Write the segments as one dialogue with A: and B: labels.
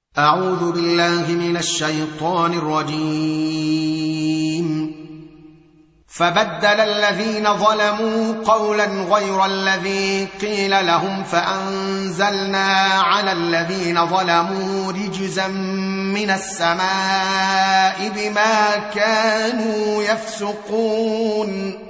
A: أعوذ بالله من الشيطان الرجيم. فبدل الذين ظلموا قولا غير الذي قيل لهم فأنزلنا على الذين ظلموا رجزا من السماء بما كانوا يفسقون.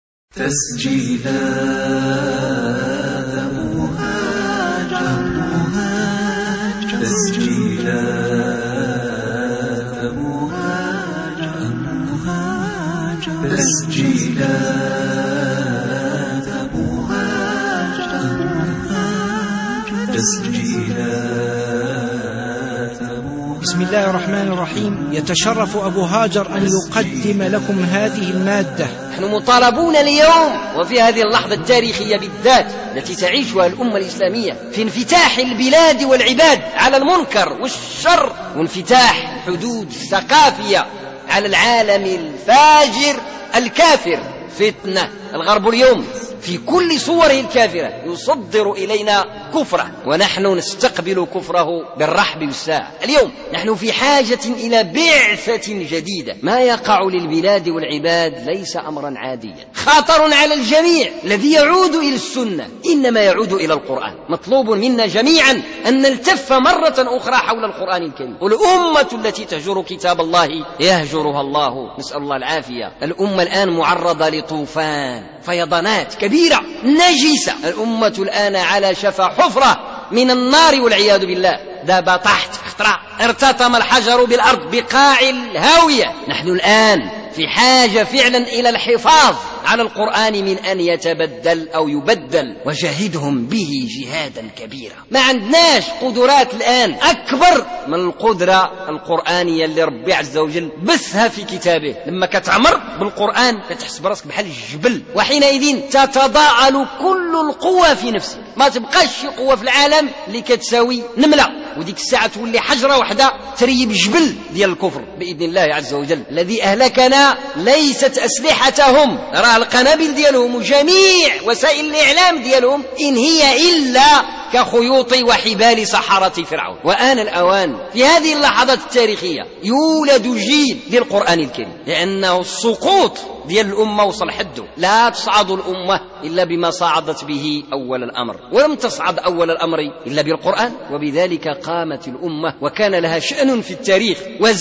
B: بسم الله الرحمن الرحيم. يتشرف أبو هاجر أن يقدم لكم هذه المادة.
C: نحن مطالبون اليوم وفي هذه اللحظة التاريخية بالذات التي تعيشها الأمة الإسلامية في انفتاح البلاد والعباد على المنكر والشر، وانفتاح الحدود الثقافية على العالم الفاجر الكافر. فتنة الغرب اليوم في كل صوره الكافرة يصدر إلينا كفره، ونحن نستقبل كفره بالرحب والساعة. اليوم نحن في حاجة إلى بعثة جديدة. ما يقع للبلاد والعباد ليس أمرا عاديا، خطر على الجميع. الذي يعود إلى السنة إنما يعود إلى القرآن. مطلوب منا جميعا أن نلتف مرة أخرى حول القرآن الكريم. والأمة التي تهجر كتاب الله يهجرها الله، نسأل الله العافية. الأمة الآن معرضة لطوفان، فيضانات كبيرة نجسة. الأمة الآن على شفا حفرة من النار والعياذ بالله. داب تحت خطرة، ارتطم الحجر بالأرض بقاع الهاوية. نحن الآن في حاجة فعلا إلى الحفاظ على القرآن من أن يتبدل أو يبدل، وجاهدهم به جهادا كبيرا. ما عندناش قدرات الآن أكبر من القدرة القرآنية اللي ربي عز وجل بثها في كتابه. لما كتعمر بالقرآن كتحس براسك بحال الجبل، وحينئذ تتضاءل كل القوة في نفسك. ما تبقاش شي قوة في العالم اللي كتساوي نملة، وديك الساعة تولي حجرة واحدة تريب جبل ديال الكفر بإذن الله عز وجل. الذي أهلكنا ليست أسلحتهم، راه القنابل ديالهم وجميع وسائل الإعلام ديالهم إن هي إلا كخيوط وحبال سحرة فرعون. وآن الأوان في هذه اللحظات التاريخية يولد جيل للقرآن الكريم، لأنه السقوط ديال الأمة وصل حده. لا تصعد الأمة إلا بما صعدت به أول الأمر، ولم تصعد أول الأمر إلا بالقرآن. وبذلك قامت الأمة وكان لها شأن في التاريخ،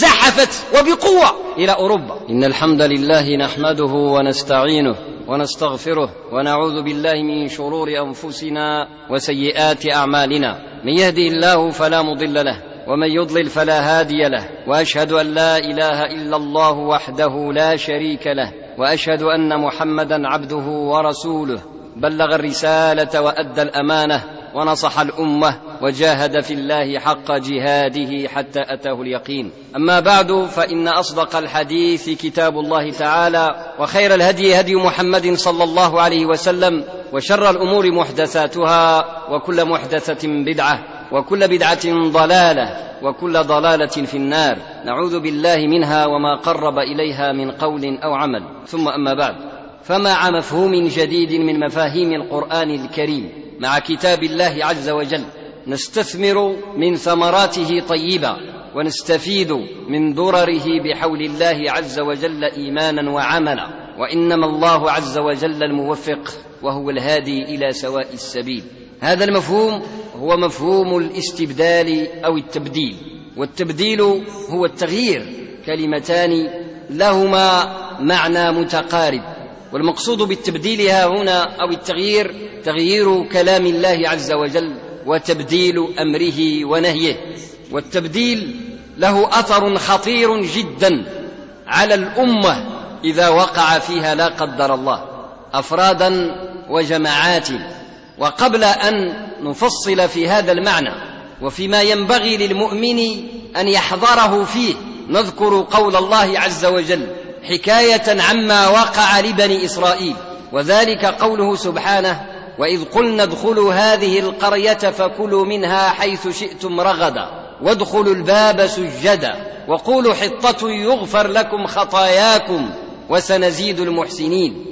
C: وزحفت وبقوة إلى أوروبا. إن الحمد لله نحمده ونستعينه ونستغفره ونعوذ بالله من شرور أنفسنا وسيئات أعمالنا. من يهدي الله فلا مضل له، ومن يضلل فلا هادي له. وأشهد أن لا إله إلا الله وحده لا شريك له، وأشهد أن محمدا عبده ورسوله. بلغ الرسالة وأدى الأمانة ونصح الأمة وجاهد في الله حق جهاده حتى أتاه اليقين. أما بعد، فإن أصدق الحديث كتاب الله تعالى، وخير الهدي هدي محمد صلى الله عليه وسلم، وشر الأمور محدثاتها، وكل محدثة بدعة، وكل بدعة ضلالة، وكل ضلالة في النار، نعوذ بالله منها وما قرب إليها من قول أو عمل. ثم أما بعد، فمع مفهوم جديد من مفاهيم القرآن الكريم مع كتاب الله عز وجل نستثمر من ثمراته طيبة، ونستفيد من ضرره بحول الله عز وجل إيمانا وعملا. وإنما الله عز وجل الموفق، وهو الهادي إلى سواء السبيل. هذا المفهوم هو مفهوم الاستبدال أو التبديل. والتبديل هو التغيير، كلمتان لهما معنى متقارب. والمقصود بالتبديل هنا أو التغيير تغيير كلام الله عز وجل وتبديل أمره ونهيه. والتبديل له أثر خطير جدا على الأمة إذا وقع فيها لا قدر الله، أفرادا وجماعات. وقبل أن نفصل في هذا المعنى وفيما ينبغي للمؤمن أن يحذره فيه، نذكر قول الله عز وجل حكاية عما وقع لبني إسرائيل، وذلك قوله سبحانه: وإذ قلنا ادخلوا هذه القرية فكلوا منها حيث شئتم رغدا وادخلوا الباب سجدا وقولوا حطة يغفر لكم خطاياكم وسنزيد المحسنين.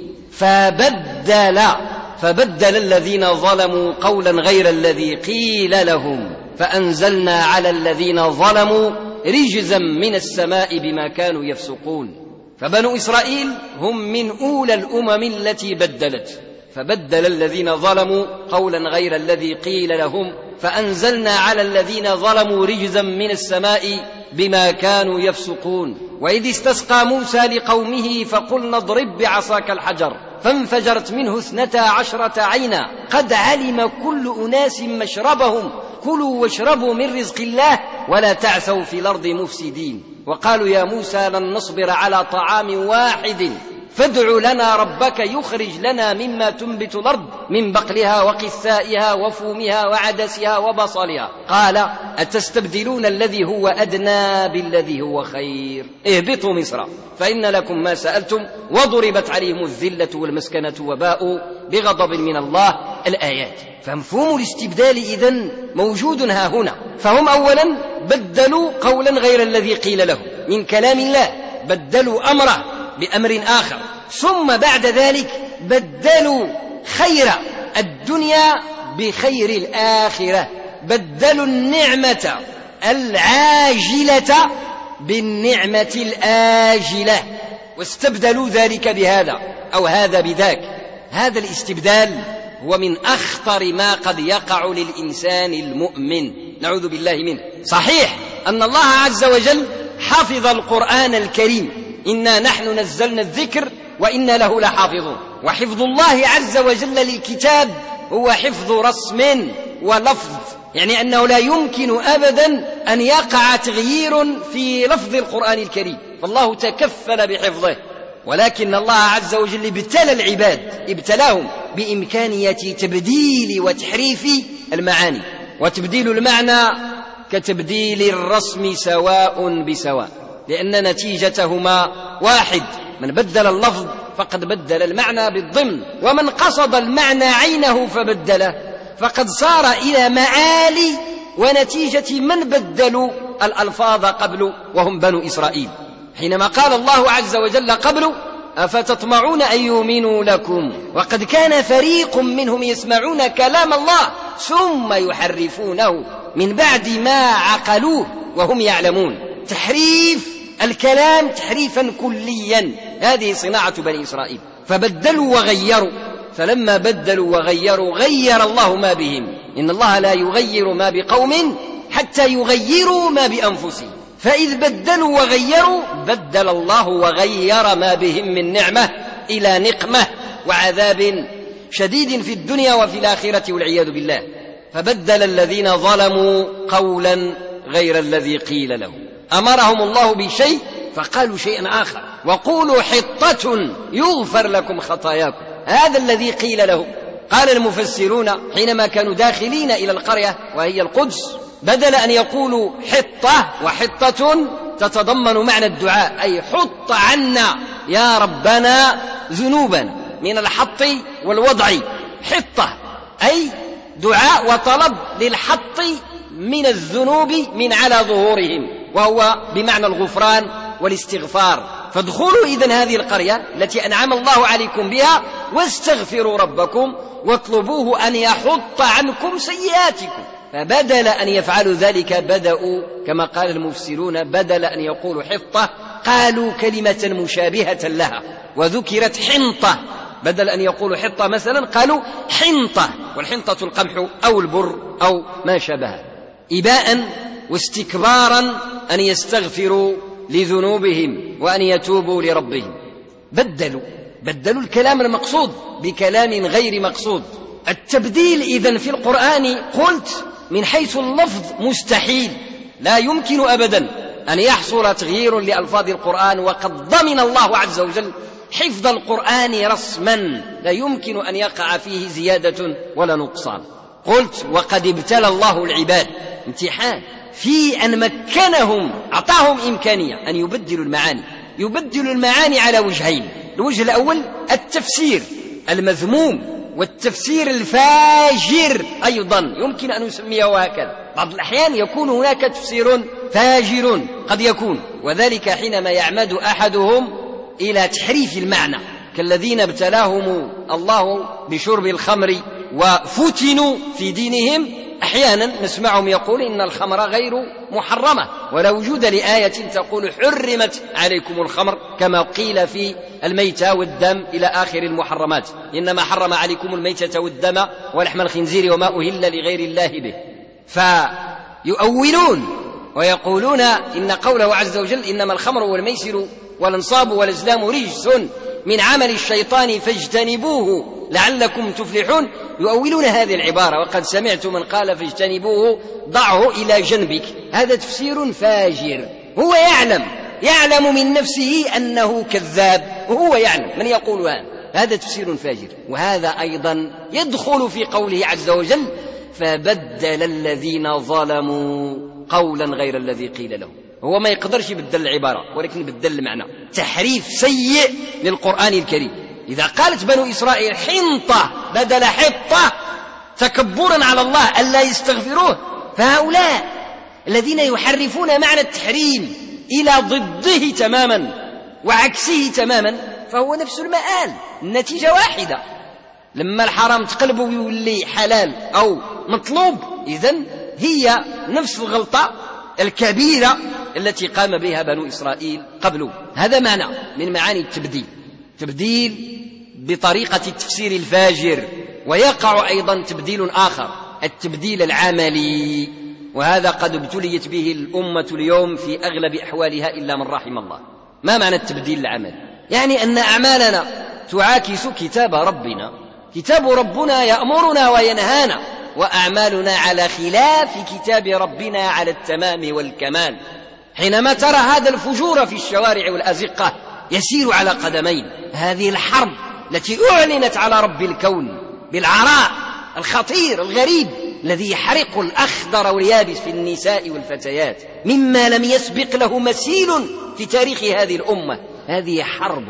C: فبدل الذين ظلموا قولا غير الذي قيل لهم فأنزلنا على الذين ظلموا رجزا من السماء بما كانوا يفسقون. فبنو إسرائيل هم من أولى الأمم التي بدلت، فبدل الذين ظلموا قولا غير الذي قيل لهم فأنزلنا على الذين ظلموا رجزا من السماء بما كانوا يفسقون. وإذ استسقى موسى لقومه فقلنا اضرب بعصاك الحجر فانفجرت منه 12 عينا قد علم كل أناس مشربهم كلوا واشربوا من رزق الله ولا تعثوا في الأرض مفسدين. وقالوا يا موسى لن نصبر على طعام واحد فادع لنا ربك يخرج لنا مما تنبت الأرض من بقلها وقثائها وفومها وعدسها وبصلها قال أتستبدلون الذي هو أدنى بالذي هو خير اهبطوا مصر فإن لكم ما سألتم وضربت عليهم الذلة والمسكنة وباءوا بغضب من الله. الآيات. فمفهوم الاستبدال إذن موجود ها هنا. فهم أولا بدلوا قولا غير الذي قيل له من كلام الله، بدلوا أمره بأمر آخر، ثم بعد ذلك بدلوا خير الدنيا بخير الآخرة، بدلوا النعمة العاجلة بالنعمة الآجلة واستبدلوا ذلك بهذا أو هذا بذاك. هذا الاستبدال هو من أخطر ما قد يقع للإنسان المؤمن، نعوذ بالله منه. صحيح أن الله عز وجل حفظ القرآن الكريم، إنا نحن نزلنا الذكر وإنا له لحافظون. وحفظ الله عز وجل للكتاب هو حفظ رسم ولفظ، يعني أنه لا يمكن أبدا أن يقع تغيير في لفظ القرآن الكريم، فالله تكفل بحفظه. ولكن الله عز وجل ابتلى العباد، ابتلاهم بإمكانية تبديل وتحريف المعاني، وتبديل المعنى كتبديل الرسم سواء بسواء، لأن نتيجتهما واحد. من بدل اللفظ فقد بدل المعنى بالضمن، ومن قصد المعنى عينه فبدله فقد صار إلى معالي ونتيجة من بدلوا الألفاظ قبل وهم بنو إسرائيل. حينما قال الله عز وجل قبل أفتطمعون أن يؤمنوا لكم وقد كان فريق منهم يسمعون كلام الله ثم يحرفونه من بعد ما عقلوه وهم يعلمون. تحريف الكلام تحريفا كليا، هذه صناعة بني إسرائيل. فبدلوا وغيروا، فلما بدلوا وغيروا غير الله ما بهم. إن الله لا يغير ما بقوم حتى يغيروا ما بأنفسهم، فإذ بدلوا وغيروا بدل الله وغير ما بهم من نعمة إلى نقمة وعذاب شديد في الدنيا وفي الآخرة والعياذ بالله. فبدل الذين ظلموا قولا غير الذي قيل لهم، أمرهم الله بشيء فقالوا شيئا آخر. وقولوا حطة يغفر لكم خطاياكم، هذا الذي قيل لهم. قال المفسرون حينما كانوا داخلين إلى القرية وهي القدس، بدل أن يقولوا حطة، وحطة تتضمن معنى الدعاء، أي حط عنا يا ربنا ذنوبنا، من الحط والوضع. حطة أي دعاء وطلب للحط من الذنوب من على ظهورهم، وهو بمعنى الغفران والاستغفار. فادخلوا إذن هذه القرية التي أنعم الله عليكم بها واستغفروا ربكم واطلبوه أن يحط عنكم سيئاتكم. فبدل أن يفعلوا ذلك بدأوا كما قال المفسرون، بدل أن يقولوا حطة قالوا كلمة مشابهة لها وذكرت حنطة. بدل أن يقولوا حطة مثلا قالوا حنطة، والحنطة القمح أو البر أو ما شابه، إباء واستكبارا أن يستغفروا لذنوبهم وأن يتوبوا لربهم. بدلوا الكلام المقصود بكلام غير مقصود. التبديل إذن في القرآن قلت من حيث اللفظ مستحيل، لا يمكن أبدا أن يحصل تغيير لألفاظ القرآن، وقد ضمن الله عز وجل حفظ القرآن رسما، لا يمكن أن يقع فيه زيادة ولا نقصان. قلت وقد ابتلى الله العباد امتحان في أن مكنهم، أعطاهم إمكانية أن يبدلوا المعاني على وجهين. الوجه الأول التفسير المذموم والتفسير الفاجر أيضا يمكن أن يسميه هكذا. بعض الأحيان يكون هناك تفسير فاجر قد يكون، وذلك حينما يعمد أحدهم إلى تحريف المعنى، كالذين ابتلاهم الله بشرب الخمر وفتنوا في دينهم أحيانا نسمعهم يقول إن الخمر غير محرمة، ولا وجود لآية تقول حرمت عليكم الخمر كما قيل في الميتة والدم إلى آخر المحرمات، إنما حرم عليكم الميتة والدم ولحم الخنزير وما أهل لغير الله به. فيؤولون ويقولون إن قوله عز وجل إنما الخمر والميسر والانصاب والازلام رجس من عمل الشيطان فاجتنبوه لعلكم تفلحون، يؤولون هذه العبارة. وقد سمعت من قال فاجتنبوه ضعه إلى جنبك، هذا تفسير فاجر. هو يعلم من نفسه أنه كذاب، وهو يعلم من يقول هذا تفسير فاجر. وهذا أيضا يدخل في قوله عز وجل فبدل الذين ظلموا قولا غير الذي قيل لهم. هو ما يقدرش يبدل العبارة ولكن يبدل المعنى، تحريف سيء للقرآن الكريم. إذا قالت بنو إسرائيل حنطة بدل حطة تكبرا على الله ألا يستغفروه، فهؤلاء الذين يحرفون معنى التحريم إلى ضده تماما وعكسه تماما فهو نفس المآل، النتيجة واحدة. لما الحرام تقلبه ويولي حلال أو مطلوب، إذن هي نفس الغلطة الكبيرة التي قام بها بنو إسرائيل قبله. هذا معنى من معاني التبديل، تبديل بطريقة التفسير الفاجر. ويقع أيضا تبديل آخر، التبديل العملي، وهذا قد ابتليت به الأمة اليوم في أغلب أحوالها إلا من رحم الله. ما معنى التبديل العملي؟ يعني أن أعمالنا تعاكس كتاب ربنا، كتاب ربنا يأمرنا وينهانا، وأعمالنا على خلاف كتاب ربنا على التمام والكمال. حينما ترى هذا الفجور في الشوارع والأزقة يسير على قدمين، هذه الحرب التي أعلنت على رب الكون بالعراء الخطير الغريب الذي يحرق الأخضر واليابس في النساء والفتيات مما لم يسبق له مثيل في تاريخ هذه الأمة، هذه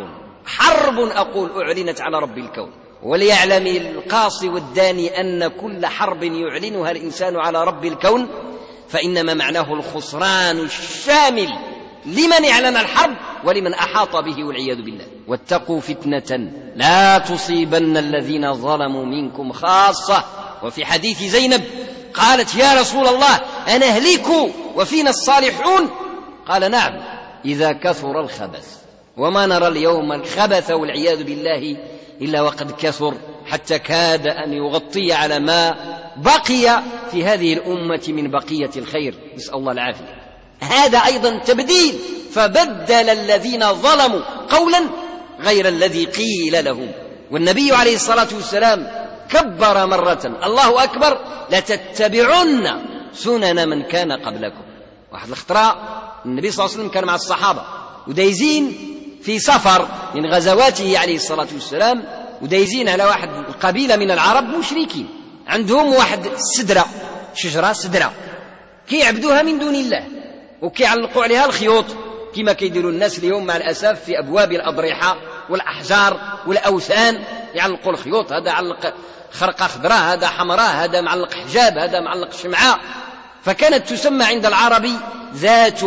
C: حرب أقول أعلنت على رب الكون. وليعلم القاصي والداني أن كل حرب يعلنها الإنسان على رب الكون فإنما معناه الخسران الشامل لمن اعلن الحرب ولمن أحاط به والعياذ بالله. واتقوا فتنة لا تصيبن الذين ظلموا منكم خاصة. وفي حديث زينب قالت يا رسول الله أنهلك وفينا الصالحون؟ قال نعم إذا كثر الخبث. وما نرى اليوم الخبث والعياذ بالله إلا وقد كثر حتى كاد أن يغطي على ما بقي في هذه الأمة من بقية الخير، نسأل الله العافية. هذا أيضا تبديل، فبدل الذين ظلموا قولا غير الذي قيل لهم. والنبي عليه الصلاة والسلام كبر مرة الله أكبر لتتبعن سنن من كان قبلكم. واحد الاختراع، النبي صلى الله عليه وسلم كان مع الصحابة ودايزين في سفر من غزواته عليه الصلاة والسلام، ودايزين على واحد القبيلة من العرب مشركين، عندهم واحد سدرة، شجرة سدرة كيعبدوها من دون الله وكيعلقوا عليها الخيوط كما كيديروا الناس اليوم مع الأسف في أبواب الأضرحة والأحجار والأوثان، يعلقوا الخيوط، هذا علق خرقة خضراء، هذا حمراء، هذا معلق حجاب، هذا معلق شمعاء. فكانت تسمى عند العربي ذات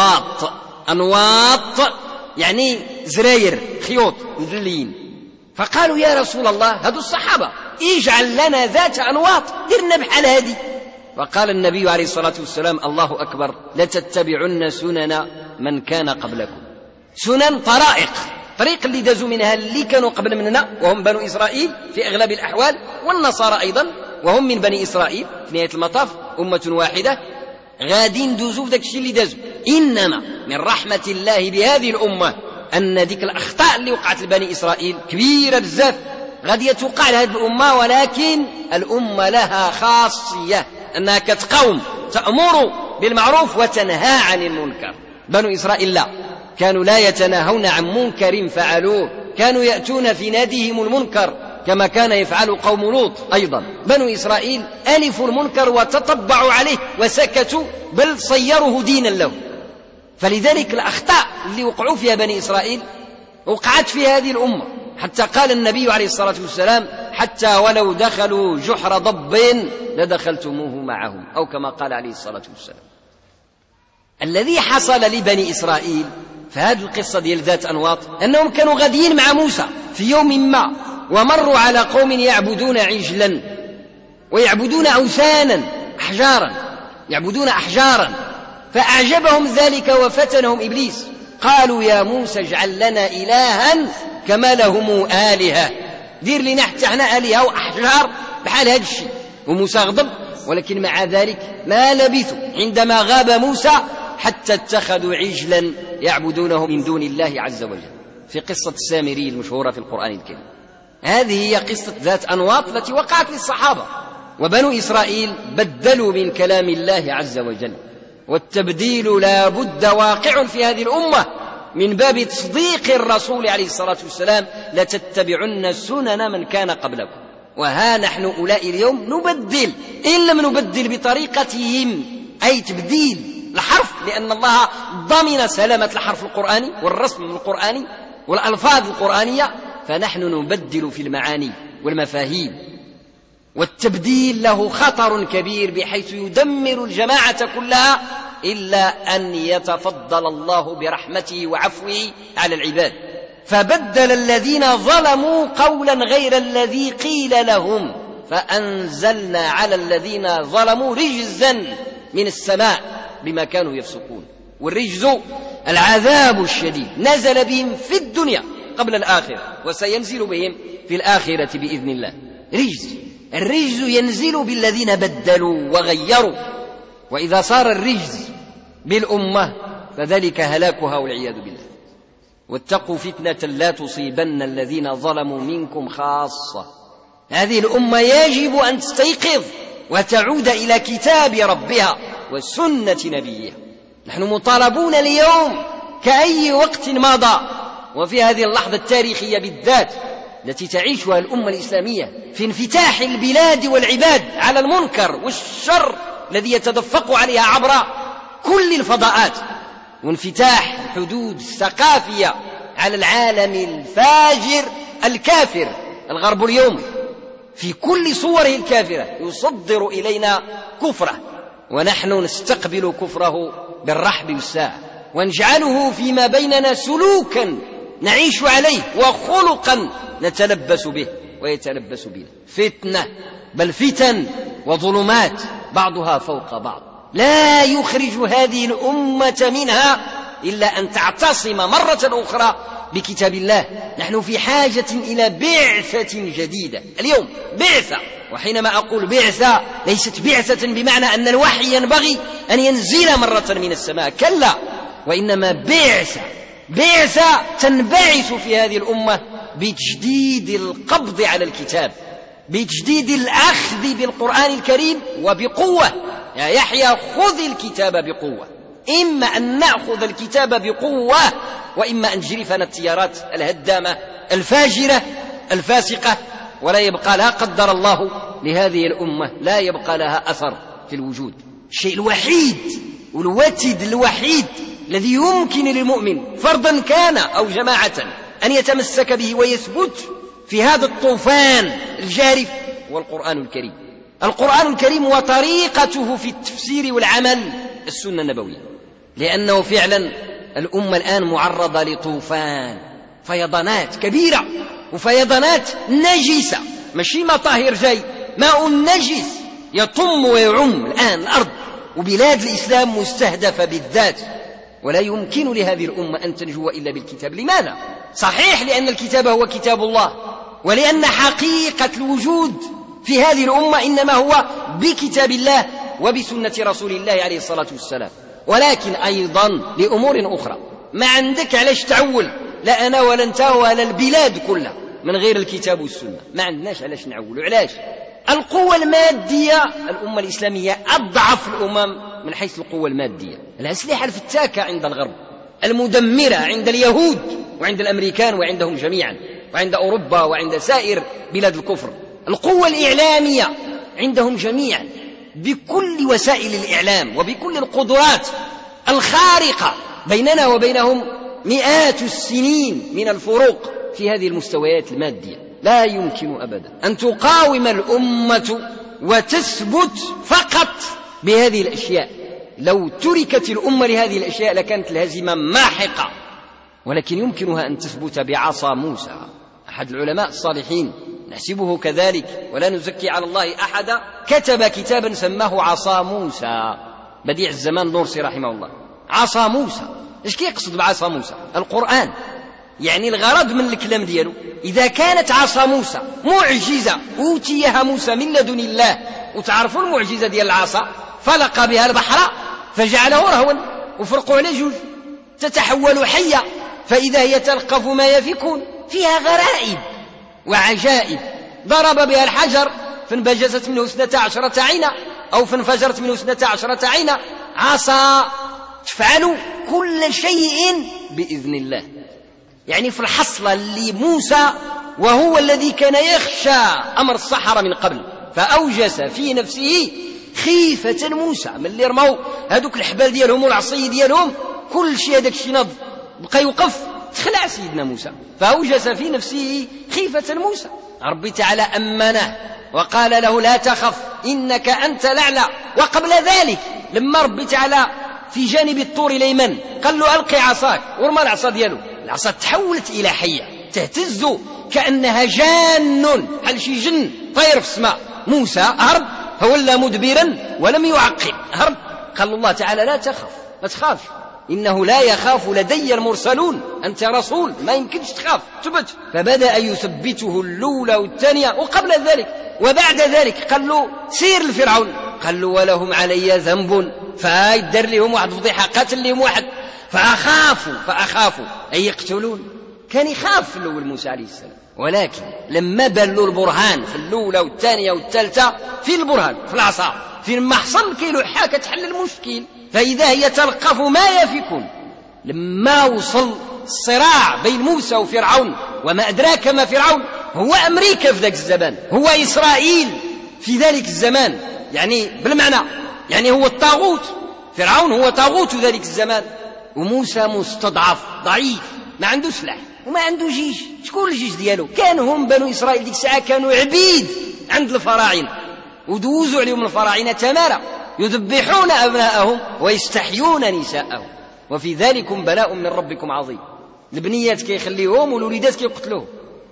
C: أنواط يعني زراير خيوط مدلين. فقالوا يا رسول الله، هذو الصحابة، اجعل لنا ذات أنواط درنا بحال هذه. فقال النبي عليه الصلاة والسلام الله أكبر لتتبعن سنن من كان قبلكم. سنن طريق اللي دازوا منها اللي كانوا قبل مننا وهم بنو إسرائيل في أغلب الأحوال، والنصارى أيضا وهم من بني إسرائيل، في نهاية المطاف أمة واحدة غادي ندوزوا في ذاك الشيء اللي دازوا. إنما من رحمة الله بهذه الأمة أن ذيك الأخطاء اللي وقعت لبني إسرائيل كبيرة بزاف غادي توقع لهذه الأمة، ولكن الأمة لها خاصية أنها كتقوم تأمر بالمعروف وتنهى عن المنكر. بنو إسرائيل لا، كانوا لا يتناهون عن منكر فعلوه، كانوا يأتون في ناديهم المنكر كما كان يفعل قوم لوط. أيضا بنو إسرائيل ألفوا المنكر وتطبعوا عليه وسكتوا، بل صيروه دينا له. فلذلك الأخطاء اللي وقعوا فيها بني إسرائيل وقعت في هذه الأمة، حتى قال النبي عليه الصلاة والسلام حتى ولو دخلوا جحر ضب لدخلتموه معهم، أو كما قال عليه الصلاة والسلام. الذي حصل لبني إسرائيل في هذه القصة ديال ذات أنواط أنهم كانوا غاديين مع موسى في يوم ما، ومروا على قوم يعبدون عجلا ويعبدون أوثانا يعبدون أحجارا، فأعجبهم ذلك وفتنهم إبليس. قالوا يا موسى اجعل لنا إلها كما لهم آلهة، دير لنا حتى احنا آلهة وأحجار بحال هذا الشيء. وموسى غضب، ولكن مع ذلك ما لبثوا عندما غاب موسى حتى اتخذوا عجلا يعبدونه من دون الله عز وجل، في قصة السامري المشهورة في القرآن الكريم. هذه هي قصة ذات أنواط التي وقعت للصحابة. وبنو إسرائيل بدلوا من كلام الله عز وجل، والتبديل لا بد واقع في هذه الأمة من باب تصديق الرسول عليه الصلاة والسلام: لتتبعن سنن من كان قبلكم. وها نحن أولئك اليوم نبدل، إن لم نبدل بطريقتهم، أي تبديل الحرف، لأن الله ضمن سلامة الحرف القرآني والرسم القرآني والألفاظ القرآنية، فنحن نبدل في المعاني والمفاهيم. والتبديل له خطر كبير بحيث يدمر الجماعة كلها، إلا أن يتفضل الله برحمته وعفوه على العباد. فبدل الذين ظلموا قولا غير الذي قيل لهم فأنزلنا على الذين ظلموا رجزا من السماء بما كانوا يفسقون. والرجز العذاب الشديد نزل بهم في الدنيا قبل الآخرة، وسينزل بهم في الآخرة بإذن الله. الرجز ينزل بالذين بدلوا وغيروا، وإذا صار الرجز بالأمة فذلك هلاكها والعياذ بالله. واتقوا فتنة لا تصيبن الذين ظلموا منكم خاصة. هذه الأمة يجب أن تستيقظ وتعود إلى كتاب ربها وسنة نبيها. نحن مطالبون اليوم كأي وقت مضى، وفي هذه اللحظة التاريخية بالذات التي تعيشها الأمة الإسلامية، في انفتاح البلاد والعباد على المنكر والشر الذي يتدفق عليها عبر كل الفضاءات، وانفتاح الحدود الثقافية على العالم الفاجر الكافر. الغرب اليوم في كل صوره الكافرة يصدر إلينا كفره، ونحن نستقبل كفره بالرحب والساعة، ونجعله فيما بيننا سلوكا نعيش عليه وخلقا نتلبس به ويتلبس بنا. فتنة، بل فتن وظلمات بعضها فوق بعض، لا يخرج هذه الأمة منها إلا أن تعتصم مرة أخرى بكتاب الله. نحن في حاجة إلى بعثة جديدة اليوم، بعثة. وحينما أقول بعثة ليست بعثة بمعنى أن الوحي ينبغي أن ينزل مرة من السماء، كلا، وإنما بعثة تنبعث في هذه الأمة بتجديد القبض على الكتاب، بتجديد الأخذ بالقرآن الكريم وبقوة. يا يحيى خذ الكتاب بقوة، إما أن نأخذ الكتاب بقوة، وإما أن نجرفنا التيارات الهدامة الفاجرة الفاسقة، ولا يبقى لها قدر الله لهذه الأمة، لا يبقى لها أثر في الوجود. الشيء الوحيد والوتد الوحيد الذي يمكن للمؤمن فردا كان أو جماعة أن يتمسك به ويثبت في هذا الطوفان الجارف هو القرآن الكريم. القرآن الكريم وطريقته في التفسير والعمل السنة النبوية، لأنه فعلا الأمة الآن معرضة لطوفان، فيضانات كبيرة وفيضانات نجسة، ماشي ما طاهر جاي، ماء نجس يطم ويعم الآن الأرض، وبلاد الإسلام مستهدفة بالذات. ولا يمكن لهذه الأمة أن تنجو إلا بالكتاب. لماذا؟ صحيح لأن الكتاب هو كتاب الله، ولأن حقيقة الوجود في هذه الأمة إنما هو بكتاب الله وبسنة رسول الله عليه الصلاة والسلام. ولكن أيضا لأمور أخرى، ما عندك علاش تعول، لا أنا ولا أنت ولا البلاد كلها من غير الكتاب والسنة، ما عندناش علاش نعول. علاش؟ القوة المادية، الأمة الإسلامية أضعف الأمم من حيث القوة المادية. الأسلحة الفتاكة عند الغرب، المدمرة عند اليهود وعند الأمريكان وعندهم جميعا، وعند أوروبا وعند سائر بلاد الكفر. القوة الإعلامية عندهم جميعا بكل وسائل الإعلام وبكل القدرات الخارقة. بيننا وبينهم مئات السنين من الفروق في هذه المستويات المادية. لا يمكن أبدا أن تقاوم الأمة وتثبت فقط بهذه الأشياء. لو تركت الأمة لهذه الأشياء لكانت الهزيمة ماحقة، ولكن يمكنها أن تثبت بعصا موسى. أحد العلماء الصالحين نحسبه كذلك ولا نزكي على الله أحدا، كتب كتابا سماه عصا موسى. بديع الزمان نورسي رحمه الله، عصا موسى. ايش كيقصد بعصا موسى؟ القرآن. يعني الغرض من الكلام ديالو إذا كانت عصا موسى معجزة أوتيها موسى من لدن الله، وتعرفوا المعجزة ديال العصا، فلق بها البحر فجعله رهوا وفرقوا على جوج، تتحول حية فإذا هي تلقف ما يفكون، فيها غرائب وعجائب. ضرب بها الحجر فانبجست منه 12 عينا أو فانفجرت منه 12 عينا. عصا تفعل كل شيء بإذن الله. يعني في الحصلة اللي موسى وهو الذي كان يخشى أمر السحرة من قبل، فأوجس في نفسه خيفة موسى. من اللي رموا هذوك الحبال ديالهم والعصي ديالهم كل شيء هذاك الشيء نض بقى يوقف، تخلع سيدنا موسى، فأوجس في نفسه خيفة موسى. ربي تعالى أمنه وقال له لا تخف إنك أنت الأعلى. وقبل ذلك لما ربي تعالى في جانب الطور الأيمن قال له ألقي عصاك، ورمى العصا ديالو، العصا تحولت إلى حية تهتز كأنها جان، بحال شي جن طير في السماء. موسى هرب فولى مدبرا ولم يعقب، هرب. قال الله تعالى لا تخف، ما تخافش، إنه لا يخاف لدي المرسلون، أنت رسول ما يمكنش تخاف، ثبت. فبدأ يثبته الأولى والثانية وقبل ذلك. وبعد ذلك قال له سير لفرعون، قال له ولهم علي ذنب، فيدر لهم واحد فضيحة، قتل لهم واحد، فأخافوا أن يقتلون. كان يخاف في الأول موسى عليه السلام، ولكن لما بلوا البرهان في الأولى والثانية والثالثة، في البرهان في العصا في ما حصل كيلوحة كتحل المشكل، فإذا هي تلقف ما يفكون. لما وصل الصراع بين موسى وفرعون، وما أدراك ما فرعون، هو أمريكا في ذاك الزمان، هو إسرائيل في ذلك الزمان، يعني بالمعنى، يعني هو الطاغوت. فرعون هو طاغوت ذلك الزمان، وموسى مستضعف ضعيف ما عنده سلاح وما عنده جيش. شكون الجيش ديالو؟ كان هم بنو إسرائيل ديك الساعة كانوا عبيد عند الفراعنة، ودوزوا عليهم الفراعنة تمارا، يذبحون أبناءهم ويستحيون نساءهم، وفي ذلكم بلاء من ربكم عظيم. البنيات كيخليهم والوليدات كيقتلوهم.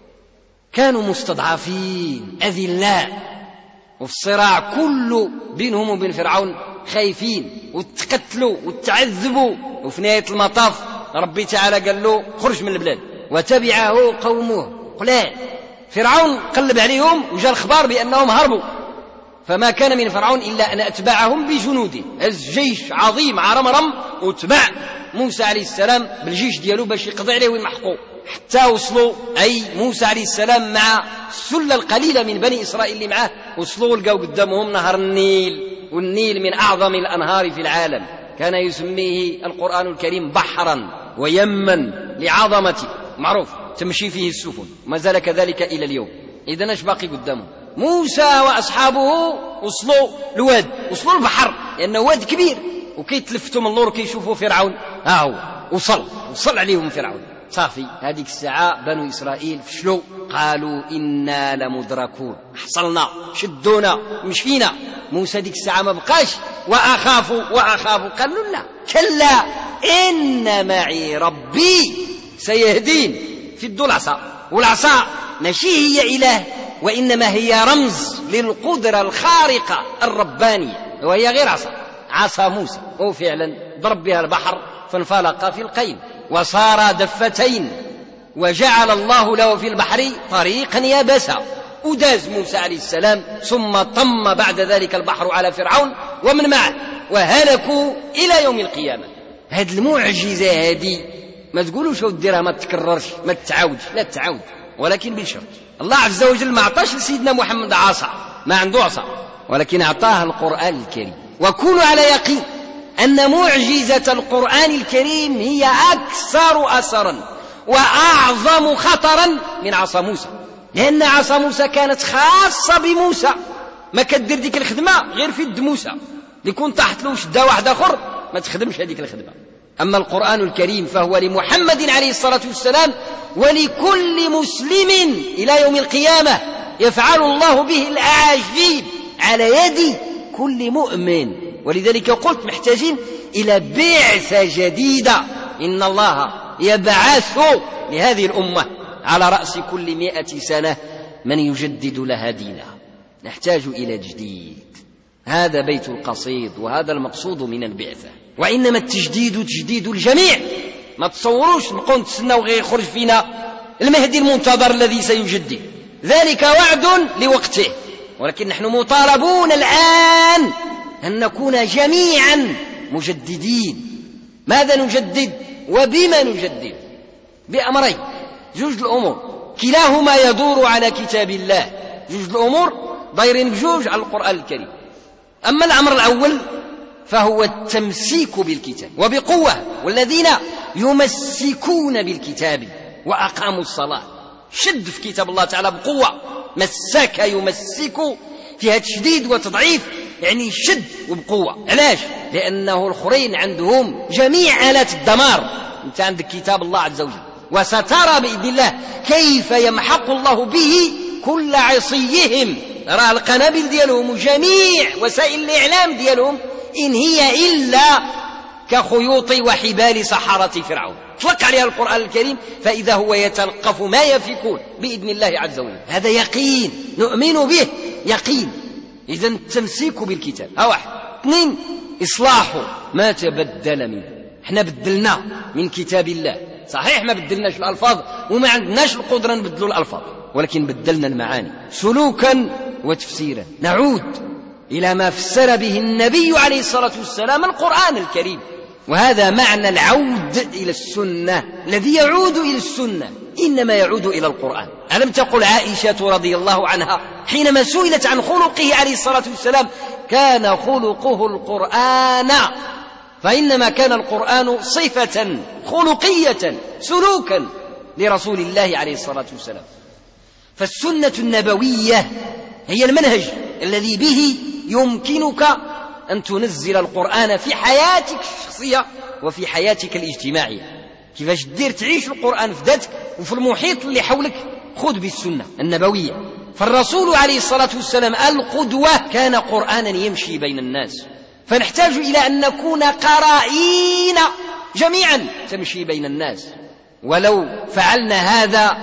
C: كانوا مستضعفين أذلاء، وفي الصراع كله بينهم وبين فرعون خايفين، وتقتلوا وتعذبوا. وفي نهاية المطاف ربي تعالى قال له خرج من البلاد، وتبعه قومه قلال. فرعون قلب عليهم وجاء الخبار بأنهم هربوا، فما كان من فرعون إلا أن أتبعهم بجنوده، الجيش عظيم عرمرم، واتبع موسى عليه السلام بالجيش ديالو باش يقضي عليه ويمحقوا، حتى وصلوا أي موسى عليه السلام مع السلة القليلة من بني إسرائيل اللي معه، وصلوا لقوا قدامهم نهر النيل، والنيل من أعظم الأنهار في العالم، كان يسميه القرآن الكريم بحرا ويما لعظمته، معروف تمشي فيه السفن، ما زال كذلك إلى اليوم. إذن ايش باقي قدامه؟ موسى وأصحابه وصلوا الواد، وصلوا البحر لأنه واد كبير، وكيتلفتوا من اللور كيشوفوا فرعون، هو وصل عليهم فرعون. صافي هذيك الساعة بنو إسرائيل فشلوا، قالوا إنا لمدركون، حصلنا شدونا مشينا. موسى ديك الساعة ما بقاش وأخافوا قالوا لا كلا إن معي ربي سيهدين. في الدول العصا، والعصا ماشي هي إله، وإنما هي رمز للقدرة الخارقة الربانية، وهي غير عصا موسى. وفعلا ضرب بها البحر فانفلق في القيم وصار دفتين، وجعل الله له في البحر طريقا يابسا، وداز موسى عليه السلام، ثم طم بعد ذلك البحر على فرعون ومن معه وهلكوا إلى يوم القيامة. هذه المعجزة هذه ما تقولوش وديرها ما تكررش ما تتعاودش، لا تتعاود، ولكن بشرط الله عز وجل ما عطاش لسيدنا محمد عصا، ما عنده عصا، ولكن أعطاه القرآن الكريم. وكونوا على يقين أن معجزة القرآن الكريم هي أكثر أثرا وأعظم خطرا من عصا موسى، لأن عصا موسى كانت خاصة بموسى، ما كدير ديك الخدمة غير في يد موسى، يكون طاحت له شدة واحد آخر ما تخدمش هذيك الخدمة. أما القرآن الكريم فهو لمحمد عليه الصلاة والسلام ولكل مسلم إلى يوم القيامة، يفعل الله به الأعاجيب على يد كل مؤمن. ولذلك قلت محتاجين إلى بعثة جديدة، إن الله يبعث لهذه الأمة على رأس كل 100 سنة من يجدد لها دينها. نحتاج إلى جديد. هذا بيت القصيد، وهذا المقصود من البعثة. وإنما التجديد تجديد الجميع. ما تصوروش نبقوا نتسناو غير يخرج فينا المهدي المنتظر الذي سيجدد، ذلك وعد لوقته، ولكن نحن مطالبون الآن أن نكون جميعا مجددين. ماذا نجدد وبما نجدد؟ بأمرين، جوج الأمور كلاهما يدور على كتاب الله، جوج الأمور دايرين بجوج على القرآن الكريم. أما الأمر الأول فهو التمسيك بالكتاب وبقوة، والذين يمسكون بالكتاب وأقاموا الصلاة. شد في كتاب الله تعالى بقوة، مسك يمسك فيها تشديد وتضعيف، يعني شد وبقوة. علاش؟ لأنه الآخرين عندهم جميع آلات الدمار، أنت عندك كتاب الله عز وجل، وسترى بإذن الله كيف يمحق الله به كل عصيهم. راه القنابل ديالهم وجميع وسائل الإعلام ديالهم إن هي إلا كخيوط وحبال سحرة فرعون. اطلق عليها القرآن الكريم فإذا هو يتلقف ما يفكون بإذن الله عز وجل. هذا يقين نؤمن به، يقين. إذن التمسيك بالكتاب واحد. اثنين، إصلاح ما تبدل منه. احنا بدلنا من كتاب الله، صحيح ما بدلناش الألفاظ وما عندناش القدرة نبدلوا الألفاظ، ولكن بدلنا المعاني سلوكا وتفسيرا. نعود إلى ما فسر به النبي عليه الصلاة والسلام القرآن الكريم، وهذا معنى العود إلى السنة. الذي يعود إلى السنة إنما يعود إلى القرآن. ألم تقل عائشة رضي الله عنها حينما سئلت عن خلقه عليه الصلاة والسلام كان خلقه القرآن، فإنما كان القرآن صفة خلقية سلوكا لرسول الله عليه الصلاة والسلام. فالسنة النبوية هي المنهج الذي به يمكنك أن تنزل القرآن في حياتك الشخصية وفي حياتك الاجتماعية. كيفاش دير تعيش القرآن في ذاتك وفي المحيط اللي حولك؟ خذ بالسنة النبوية. فالرسول عليه الصلاة والسلام القدوة كان قرآنا يمشي بين الناس، فنحتاج إلى أن نكون قرائين جميعا تمشي بين الناس. ولو فعلنا هذا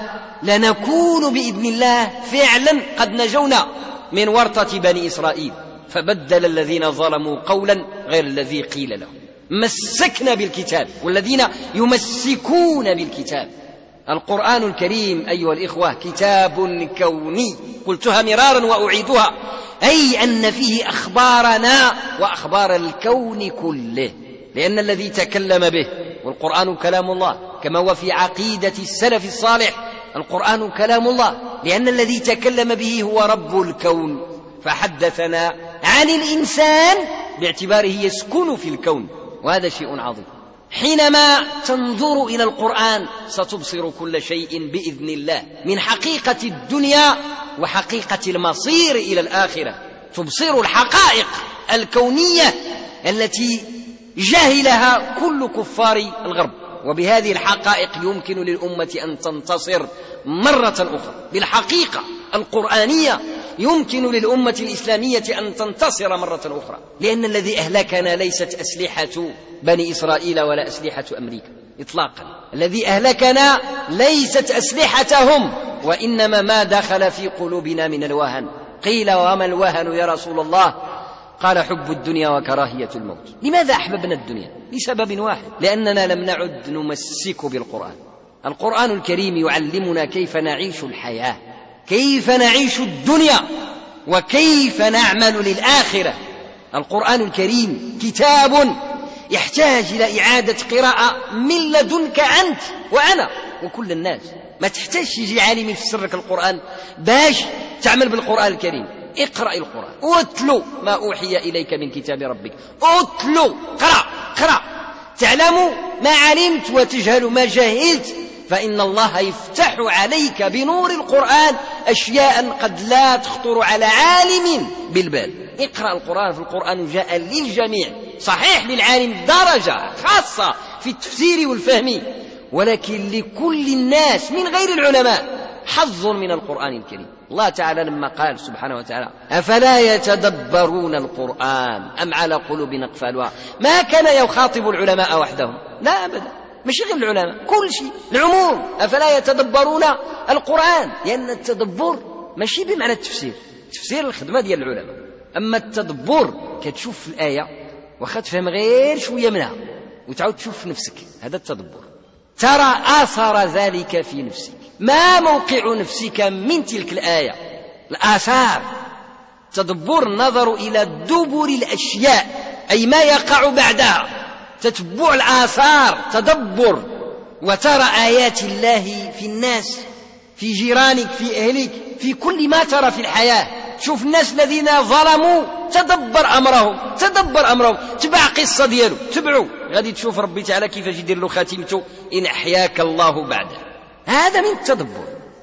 C: لنكون بإذن الله فعلا قد نجونا من ورطة بني إسرائيل، فبدل الذين ظلموا قولا غير الذي قيل لهم. مسكنا بالكتاب، والذين يمسكون بالكتاب. القرآن الكريم أيها الإخوة كتاب كوني، قلتها مرارا وأعيدها، أي أن فيه أخبارنا وأخبار الكون كله، لأن الذي تكلم به، والقرآن كلام الله كما هو في عقيدة السلف الصالح، القرآن كلام الله لأن الذي تكلم به هو رب الكون، فحدثنا عن الإنسان باعتباره يسكن في الكون، وهذا شيء عظيم. حينما تنظر إلى القرآن ستبصر كل شيء بإذن الله من حقيقة الدنيا وحقيقة المصير إلى الآخرة. تبصر الحقائق الكونية التي جاهلها كل كفار الغرب، وبهذه الحقائق يمكن للأمة أن تنتصر مرة أخرى. بالحقيقة القرآنية يمكن للأمة الإسلامية أن تنتصر مرة أخرى، لأن الذي أهلكنا ليست أسلحة بني إسرائيل ولا أسلحة أمريكا إطلاقا. الذي أهلكنا ليست أسلحتهم، وإنما ما دخل في قلوبنا من الوهن. قيل وما الوهن يا رسول الله؟ قال حب الدنيا وكراهية الموت. لماذا أحببنا الدنيا؟ لسبب واحد، لأننا لم نعد نمسك بالقرآن. القرآن الكريم يعلمنا كيف نعيش الحياة، كيف نعيش الدنيا، وكيف نعمل للآخرة. القرآن الكريم كتاب يحتاج إلى إعادة قراءة من لدنك أنت وأنا وكل الناس. ما تحتاج يجي عالم يفسر لك القرآن باش تعمل بالقرآن الكريم. اقرأ القرآن، اتلو ما أوحي إليك من كتاب ربك، اتلو، قرأ تعلم ما علمت وتجهل ما جهلت، فإن الله يفتح عليك بنور القرآن أشياء قد لا تخطر على عالم بالبال. اقرأ القرآن، في القرآن جاء للجميع، صحيح للعالم درجة خاصة في التفسير والفهم، ولكن لكل الناس من غير العلماء حظ من القرآن الكريم. الله تعالى لما قال سبحانه وتعالى أفلا يتدبرون القرآن أم على قلوب أقفالها، ما كان يخاطب العلماء وحدهم، لا أبدا، مش غير العلماء، كل شيء، العموم. أفلا يتدبرون القرآن، لأن التدبر ماشي بمعنى التفسير الخدمة ديال العلماء. أما التدبر كتشوف في الآية واخا تفهم غير شوية منها وتعود تشوف في نفسك، هذا التدبر. ترى آثار ذلك في نفسك، ما موقع نفسك من تلك الآية، الآثار. تدبر النظر إلى دبر الأشياء، أي ما يقع بعدها، تتبع الآثار، تدبر. وترى آيات الله في الناس، في جيرانك، في أهلك، في كل ما ترى في الحياة. شوف الناس الذين ظلموا، تدبر أمرهم، تبع قصة ديالو، تبعوا، غادي تشوف ربي تعالى كيفاش يدير له خاتمته إن أحياك الله بعده. هذا من التدبر.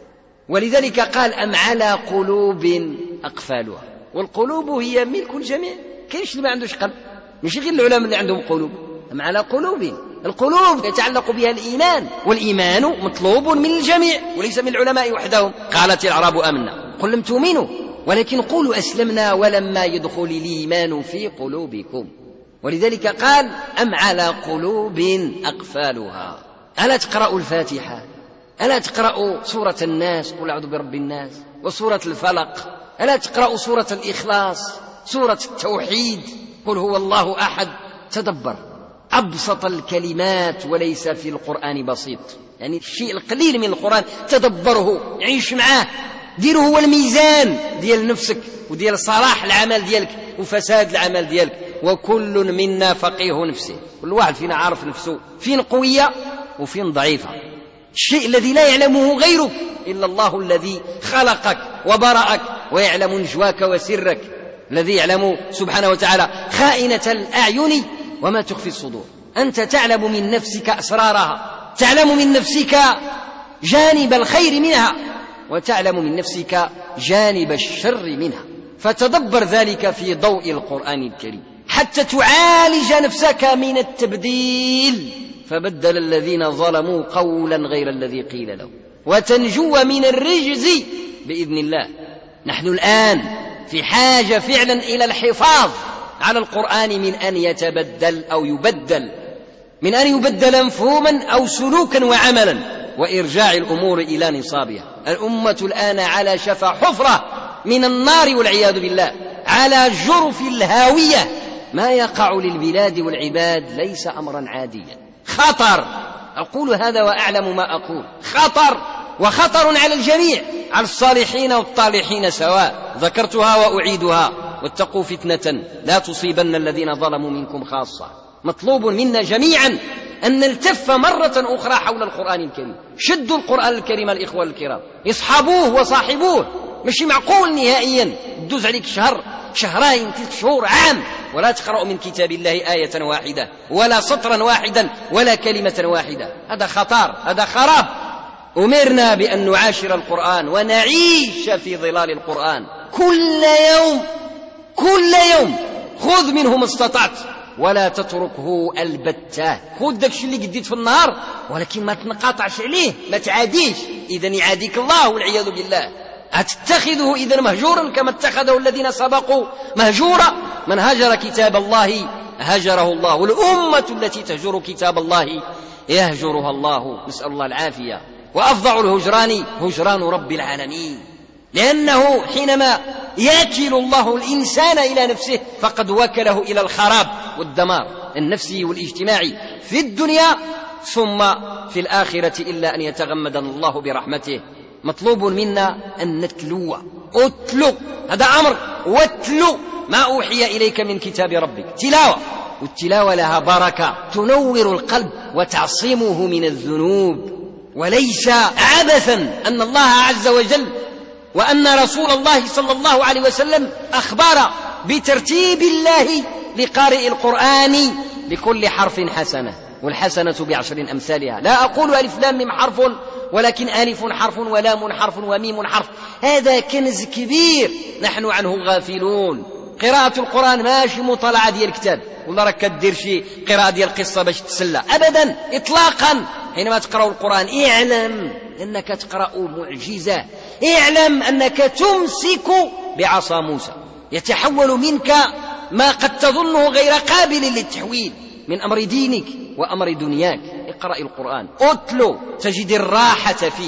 C: ولذلك قال أم على قلوب أقفالها، والقلوب هي ملك الجميع، كاينش اللي ما عندوش قلب، مش غير العلماء اللي عندهم قلوب. أم على قلوب، القلوب يتعلق بها الإيمان، والإيمان مطلوب من الجميع وليس من العلماء وحدهم. قالت الأعراب آمنا قل لم تؤمنوا ولكن قولوا أسلمنا ولما يدخل الإيمان في قلوبكم. ولذلك قال أم على قلوب أقفالها. ألا تقرأوا الفاتحة؟ ألا تقرأوا سورة الناس قل أعوذ برب الناس، وسورة الفلق؟ ألا تقرأوا سورة الإخلاص، سورة التوحيد، قل هو الله أحد؟ تدبر. أبسط الكلمات وليس في القرآن بسيط، يعني الشيء القليل من القرآن تدبره، عيش معاه، ديره هو الميزان ديال نفسك وديال صلاح العمل ديالك وفساد العمل ديالك. وكل منا فقيه نفسه، كل واحد فينا عارف نفسه فين قوية وفين ضعيفة. الشيء الذي لا يعلمه غيرك إلا الله الذي خلقك وبرأك ويعلم نجواك وسرك، الذي يعلم سبحانه وتعالى خائنة الأعين وما تخفي الصدور. أنت تعلم من نفسك أسرارها، تعلم من نفسك جانب الخير منها وتعلم من نفسك جانب الشر منها. فتدبر ذلك في ضوء القرآن الكريم حتى تعالج نفسك من التبديل، فبدل الذين ظلموا قولا غير الذي قيل له، وتنجو من الرجز بإذن الله. نحن الآن في حاجة فعلا إلى الحفاظ على القرآن من أن يتبدل أو يبدل، من أن يبدل مفهوما أو سلوكا وعملا، وإرجاع الأمور إلى نصابها. الأمة الآن على شفا حفرة من النار والعياذ بالله، على جرف الهاوية. ما يقع للبلاد والعباد ليس أمرا عاديا، خطر. أقول هذا وأعلم ما أقول، خطر، وخطر على الجميع، على الصالحين والطالحين سواء. ذكرتها وأعيدها، واتقوا فتنة لا تصيبن الذين ظلموا منكم خاصة. مطلوب منا جميعا أن نلتف مرة أخرى حول القرآن الكريم. شدوا القرآن الكريم الإخوة الكرام، اصحبوه وصاحبوه. ماشي معقول نهائيا تدوز عليك شهر، شهرين، 3 شهور، عام، ولا تقرأ من كتاب الله آية واحدة ولا سطرا واحدا ولا كلمة واحدة. هذا خطر، هذا خراب. أمرنا بأن نعاشر القرآن ونعيش في ظلال القرآن كل يوم. خذ منه ما استطعت ولا تتركه البتة. خذ داكشي اللي قديت في النهار، ولكن ما تنقاطعش عليه، ما تعاديش، إذن يعاديك الله والعياذ بالله. أتتخذه إذن مهجورا كما اتخذه الذين سبقوا مهجورا؟ من هجر كتاب الله هجره الله، والأمة التي تهجر كتاب الله يهجرها الله، نسأل الله العافية. وأفضع الهجران هجران رب العالمين، لأنه حينما ياكل الله الإنسان إلى نفسه فقد وكله إلى الخراب والدمار النفسي والاجتماعي في الدنيا ثم في الآخرة، إلا أن يتغمدنا الله برحمته. مطلوب منا أن نتلو، أتلو، هذا أمر، واتلو ما أوحي إليك من كتاب ربك، تلاوة. والتلاوة لها بركة، تنور القلب وتعصمه من الذنوب. وليس عبثا أن الله عز وجل وأن رسول الله صلى الله عليه وسلم أخبر بترتيب الله لقارئ القرآن لكل حرف حسنة، والحسنة ب10 أمثالها. لا أقول ألف لام ميم حرف، ولكن ألف حرف ولام حرف وميم حرف. هذا كنز كبير نحن عنه غافلون. قراءة القرآن ماشي مطالعة ديال الكتاب، ولا راك كدير شي قراءة ديال القصة باش تسلى، أبدا إطلاقا. حينما تقرأ القرآن اعلم أنك تقرأ معجزة، اعلم أنك تمسك بعصا موسى، يتحول منك ما قد تظنه غير قابل للتحويل من أمر دينك وأمر دنياك. اقرأ القرآن، أتلو، تجد الراحة فيه،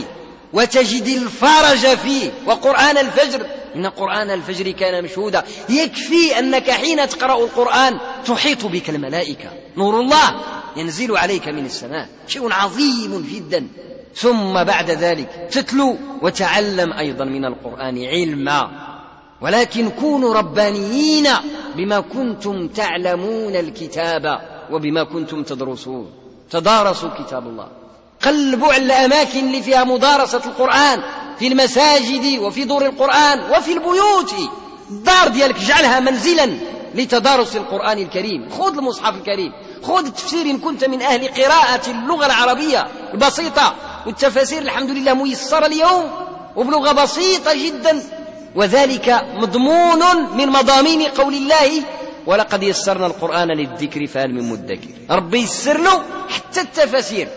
C: وتجد الفرج فيه. وقرآن الفجر، إن قرآن الفجر كان مشهودا. يكفي أنك حين تقرأ القرآن تحيط بك الملائكة، نور الله ينزل عليك من السماء، شيء عظيم جدا. ثم بعد ذلك تتلو وتعلم أيضا من القرآن علما، ولكن كونوا ربانيين بما كنتم تعلمون الكتاب وبما كنتم تدرسون. تدارسوا كتاب الله، قلبوا على الأماكن اللي فيها مدارسة القرآن، في المساجد وفي دور القرآن وفي البيوت. الدار ديالك جعلها منزلا لتدارس القرآن الكريم. خذ المصحف الكريم، خذ التفسير إن كنت من أهل قراءة اللغة العربية البسيطة، والتفاسير الحمد لله ميسرة اليوم وبلغة بسيطة جدا، وذلك مضمون من مضامين قول الله ولقد يسرنا القرآن للذكر فهل من مدكر. ربي يسر له حتى التفاسير،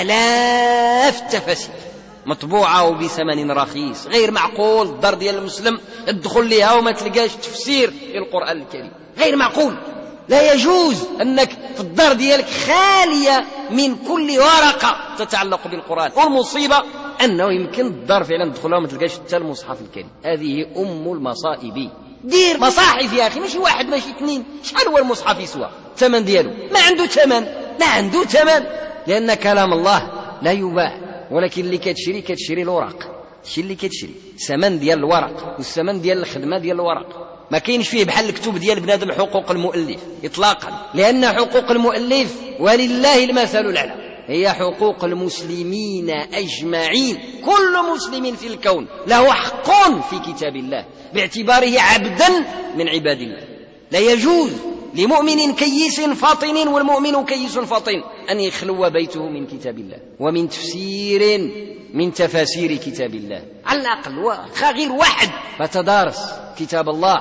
C: آلاف التفاسير مطبوعة وبثمن رخيص غير معقول. الدار ديال المسلم ادخل لها وما تلقاش تفسير للقرآن الكريم، غير معقول. لا يجوز أنك في الدار ديالك خالية من كل ورقة تتعلق بالقرآن. والمصيبة أنه يمكن الدار فعلا تدخلها وما تلقاش حتى المصحف الكريم. هذه أم المصائب. دير مصاحف يا أخي، ماشي واحد ماشي اثنين. شحال هو المصحف يسوى؟ الثمن دياله ما عنده ثمن، لا عنده ثمن، لأن كلام الله لا يباع. ولكن اللي كتشري الورق، الشيء اللي كتشري الثمن ديال الورق والثمن ديال الخدمة ديال الورق. ما كاينش فيه بحال الكتب ديال بنادم حقوق المؤلف إطلاقا، لأن حقوق المؤلف ولله المثل الأعلى هي حقوق المسلمين أجمعين. كل مسلم في الكون له حق في كتاب الله باعتباره عبدا من عباد الله. لا يجوز لمؤمن كيس فاطن، والمؤمن كيس فاطن، أن يخلو بيته من كتاب الله ومن تفسير من تفاسير كتاب الله على الأقل غير واحد. فتدارس كتاب الله،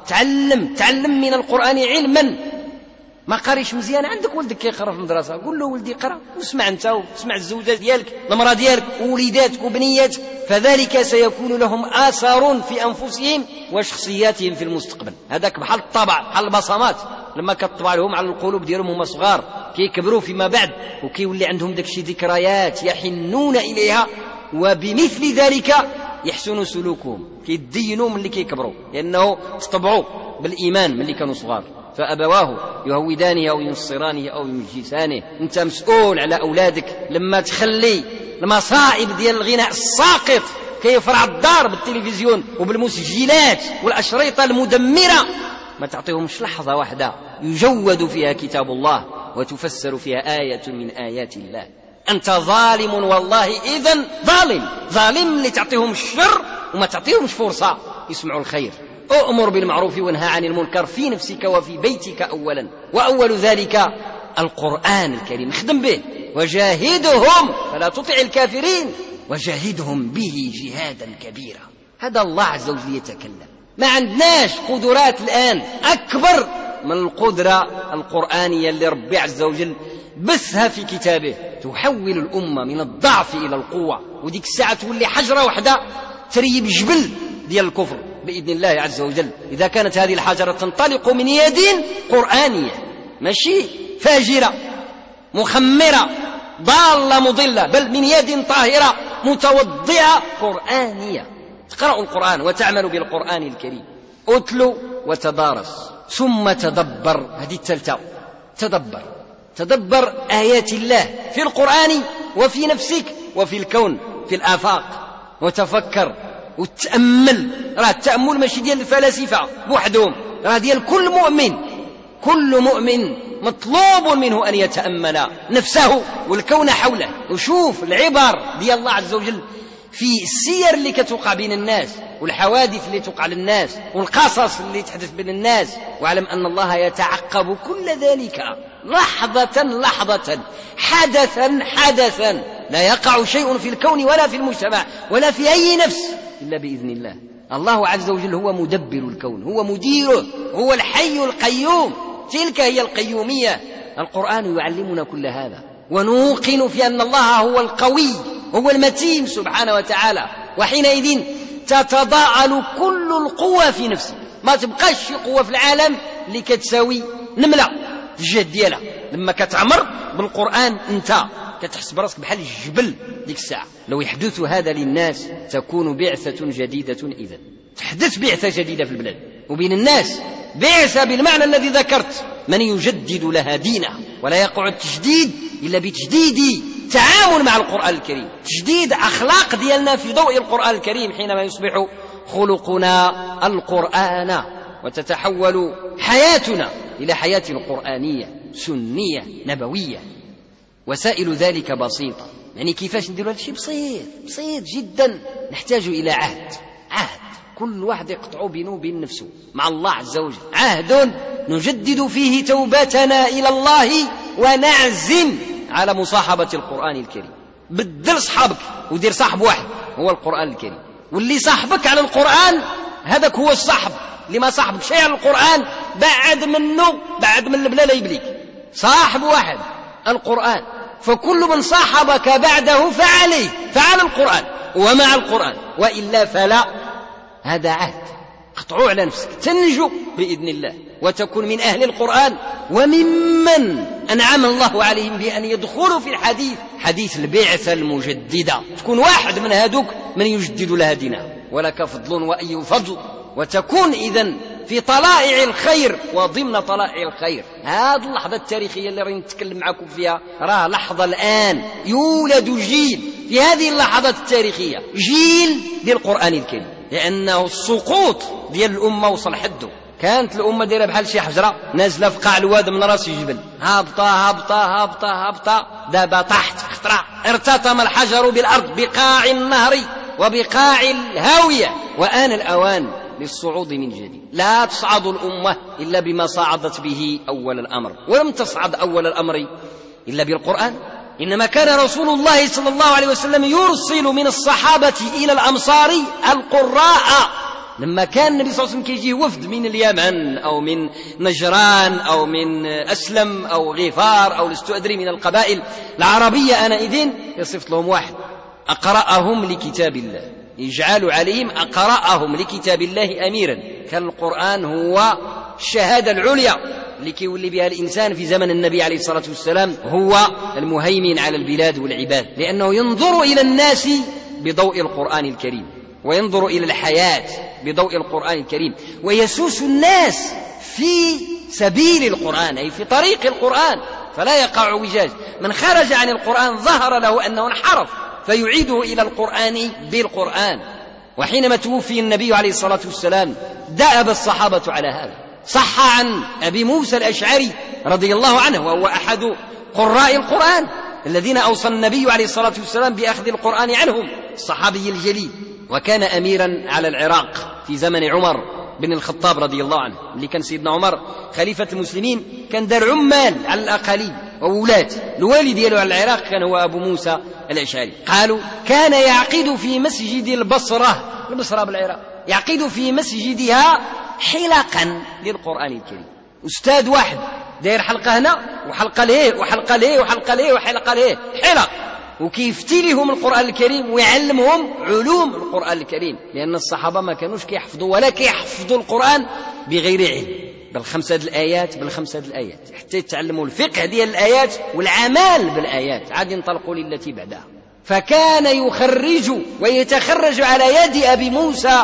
C: تعلم من القرآن علما. ما قاريش مزيان، عندك ولدك كيقرا في المدرسة، قول له ولدي قرا، واسمع انت واسمع الزوجة ديالك، المرأة ديالك ووليداتك وبنياتك، فذلك سيكون لهم آثار في أنفسهم وشخصياتهم في المستقبل. هذاك بحال الطبع، بحال البصمات لما كتطبع لهم على القلوب ديالهم هما صغار، كيكبروا فيما بعد وكيولي عندهم داكشي ذكريات يحنون إليها، وبمثل ذلك يحسن سلوكهم، كيدينوا من اللي كيكبروا، لأنه تطبعوا بالإيمان من اللي كانوا صغار. فأبواه يهودانه أو ينصرانه أو يمجسانه. أنت مسؤول على أولادك. لما تخلي المصائب ديال الغناء الساقط كيفرع الدار بالتلفزيون وبالمسجلات والأشرطة المدمرة، ما تعطيهمش لحظة واحدة يجود فيها كتاب الله وتفسر فيها آية من آيات الله. أنت ظالم والله، إذن ظالم لتعطيهم الشر وما تعطيهمش فرصة يسمعوا الخير. أؤمر بالمعروف وانهى عن المنكر في نفسك وفي بيتك أولا، وأول ذلك القرآن الكريم. اخدم به وجاهدهم، فلا تطع الكافرين، وجاهدهم به جهادا كبيرا. هذا الله عز وجل يتكلم. ما عندناش قدرات الآن أكبر من القدرة القرآنية اللي ربي عز وجل بثها في كتابه، تحول الأمة من الضعف إلى القوة. وديك الساعة تولي حجرة واحدة تريب جبل ديال الكفر بإذن الله عز وجل، إذا كانت هذه الحجرة تنطلق من يد قرآنية، ماشي فاجرة مخمرة ضالة مضلة، بل من يد طاهرة متوضعة قرآنية. تقرأ القرآن وتعمل بالقرآن الكريم. أتلو وتدارس ثم تدبر. هذه الثالثة، تدبر آيات الله في القرآن وفي نفسك وفي الكون في الآفاق، وتفكر وتأمل. راه التأمل ماشي ديال الفلاسفة بوحدهم، راه ديال كل مؤمن. كل مؤمن مطلوب منه أن يتأمل نفسه والكون حوله، وشوف العبر ديال الله عز وجل في السير اللي كتوقع بين الناس، والحوادث اللي توقع للناس، والقصص اللي تحدث بين الناس. واعلم أن الله يتعقب كل ذلك لحظة لحظة، حدثا. لا يقع شيء في الكون ولا في المجتمع ولا في أي نفس إلا بإذن الله. الله عز وجل هو مدبر الكون، هو مديره، هو الحي القيوم. تلك هي القيومية. القرآن يعلمنا كل هذا، ونوقن في أن الله هو القوي، هو المتين سبحانه وتعالى. وحينئذ تتضاءل كل القوة في نفسك، ما تبقاش في قوة في العالم اللي كتساوي نملة في الجهد ديالها. لما كتعمر بالقرآن أنت كتحس براسك بحال الجبل ديك الساعة لو يحدث هذا للناس تكون بعثة جديدة. إذن تحدث بعثة جديدة في البلاد وبين الناس، بعثة بالمعنى الذي ذكرت، من يجدد لها دينها. ولا يقع التجديد إلا بتجديد تعامل مع القرآن الكريم، تجديد أخلاق ديالنا في ضوء القرآن الكريم، حينما يصبح خلقنا القرآن وتتحول حياتنا إلى حياة قرآنية سنية نبوية. وسائل ذلك بسيطة، يعني كيفاش نديروا هذا الشيء بسيط جدا. نحتاج إلى عهد كل واحد يقطع بينه وبين نفسه مع الله عز وجل، عهد نجدد فيه توبتنا إلى الله ونعزم على مصاحبة القرآن الكريم. بدل صحابك ودير صاحب واحد هو القرآن الكريم، واللي صاحبك على القرآن هذاك هو الصاحب. اللي ما صاحبك شيء على القرآن بعد منه، بعد من البلالة يبليك. صاحب واحد القرآن، فكل من صاحبك بعده فعليه، فعل القرآن ومع القرآن، وإلا فلا. هذا عهد اقطعوا على نفسك تنجو بإذن الله وتكون من أهل القرآن وممن أنعم الله عليهم بأن يدخلوا في حديث البعثة المجددة. تكون واحد من هذوك من يجدد لها دينها، ولك فضل وأي فضل، وتكون إذن في طلائع الخير وضمن طلائع الخير. هذه اللحظة التاريخية اللي راني نتكلم معكم فيها راه لحظة الآن يولد جيل في هذه اللحظات التاريخية، جيل للقرآن الكريم، لأنه السقوط ديال الأمة وصل حده. كانت الأمة دايرة بحال شي حجرة نازلة في قاع الواد من راس الجبل، هابطة دابا تحت خطرة. ارتطم الحجر بالأرض بقاع النهر وبقاع الهاوية، وآن الأوان للصعود من جديد. لا تصعد الأمة إلا بما صعدت به أول الأمر، ولم تصعد أول الأمر إلا بالقرآن. إنما كان رسول الله صلى الله عليه وسلم يرسل من الصحابة إلى الأمصار القراء. لما كان النبي صلى الله عليه وسلم كيجيه وفد من اليمن أو من نجران أو من أسلم أو غفار أو لست أدري من القبائل العربية آنئذ، يصف لهم واحد أقرأهم لكتاب الله، يجعل عليهم أقرأهم لكتاب الله أميرا. كان القرآن هو الشهادة العليا اللي كيولي بها الإنسان في زمن النبي عليه الصلاة والسلام، هو المهيمن على البلاد والعباد، لأنه ينظر إلى الناس بضوء القرآن الكريم، وينظر إلى الحياة بضوء القرآن الكريم، ويسوس الناس في سبيل القرآن، أي في طريق القرآن، فلا يقع وجاج. من خرج عن القرآن ظهر له أنه انحرف، فيعيده إلى القرآن بالقرآن. وحينما توفي النبي عليه الصلاة والسلام دأب الصحابة على هذا. صح عن أبي موسى الأشعري رضي الله عنه، وهو أحد قراء القرآن الذين أوصى النبي عليه الصلاة والسلام بأخذ القرآن عنهم، الصحابي الجليل، وكان أميرا على العراق في زمن عمر بن الخطاب رضي الله عنه. اللي كان سيدنا عمر خليفة المسلمين كان دار عمال على الأقاليم وولاة. الوالي دياله على العراق كان هو أبو موسى الأشعري. قالوا كان يعقد في مسجد البصرة بالعراق، يعقد في مسجدها حلقا للقرآن الكريم. أستاذ واحد داير حلقة هنا وحلقة ليه وحلقة ليه وحلقة ليه وحلقة ليه، حلق، وكيفتي لهم القرآن الكريم ويعلمهم علوم القرآن الكريم. لأن الصحابة ما كانوش كيحفظوا ولا كيحفظوا القرآن بغير علم، بالخمسة الآيات حتى يتعلموا الفقه ديال الآيات والعمل بالآيات، عاد ينطلقوا للتي بعدها. فكان يخرج ويتخرج على يد أبي موسى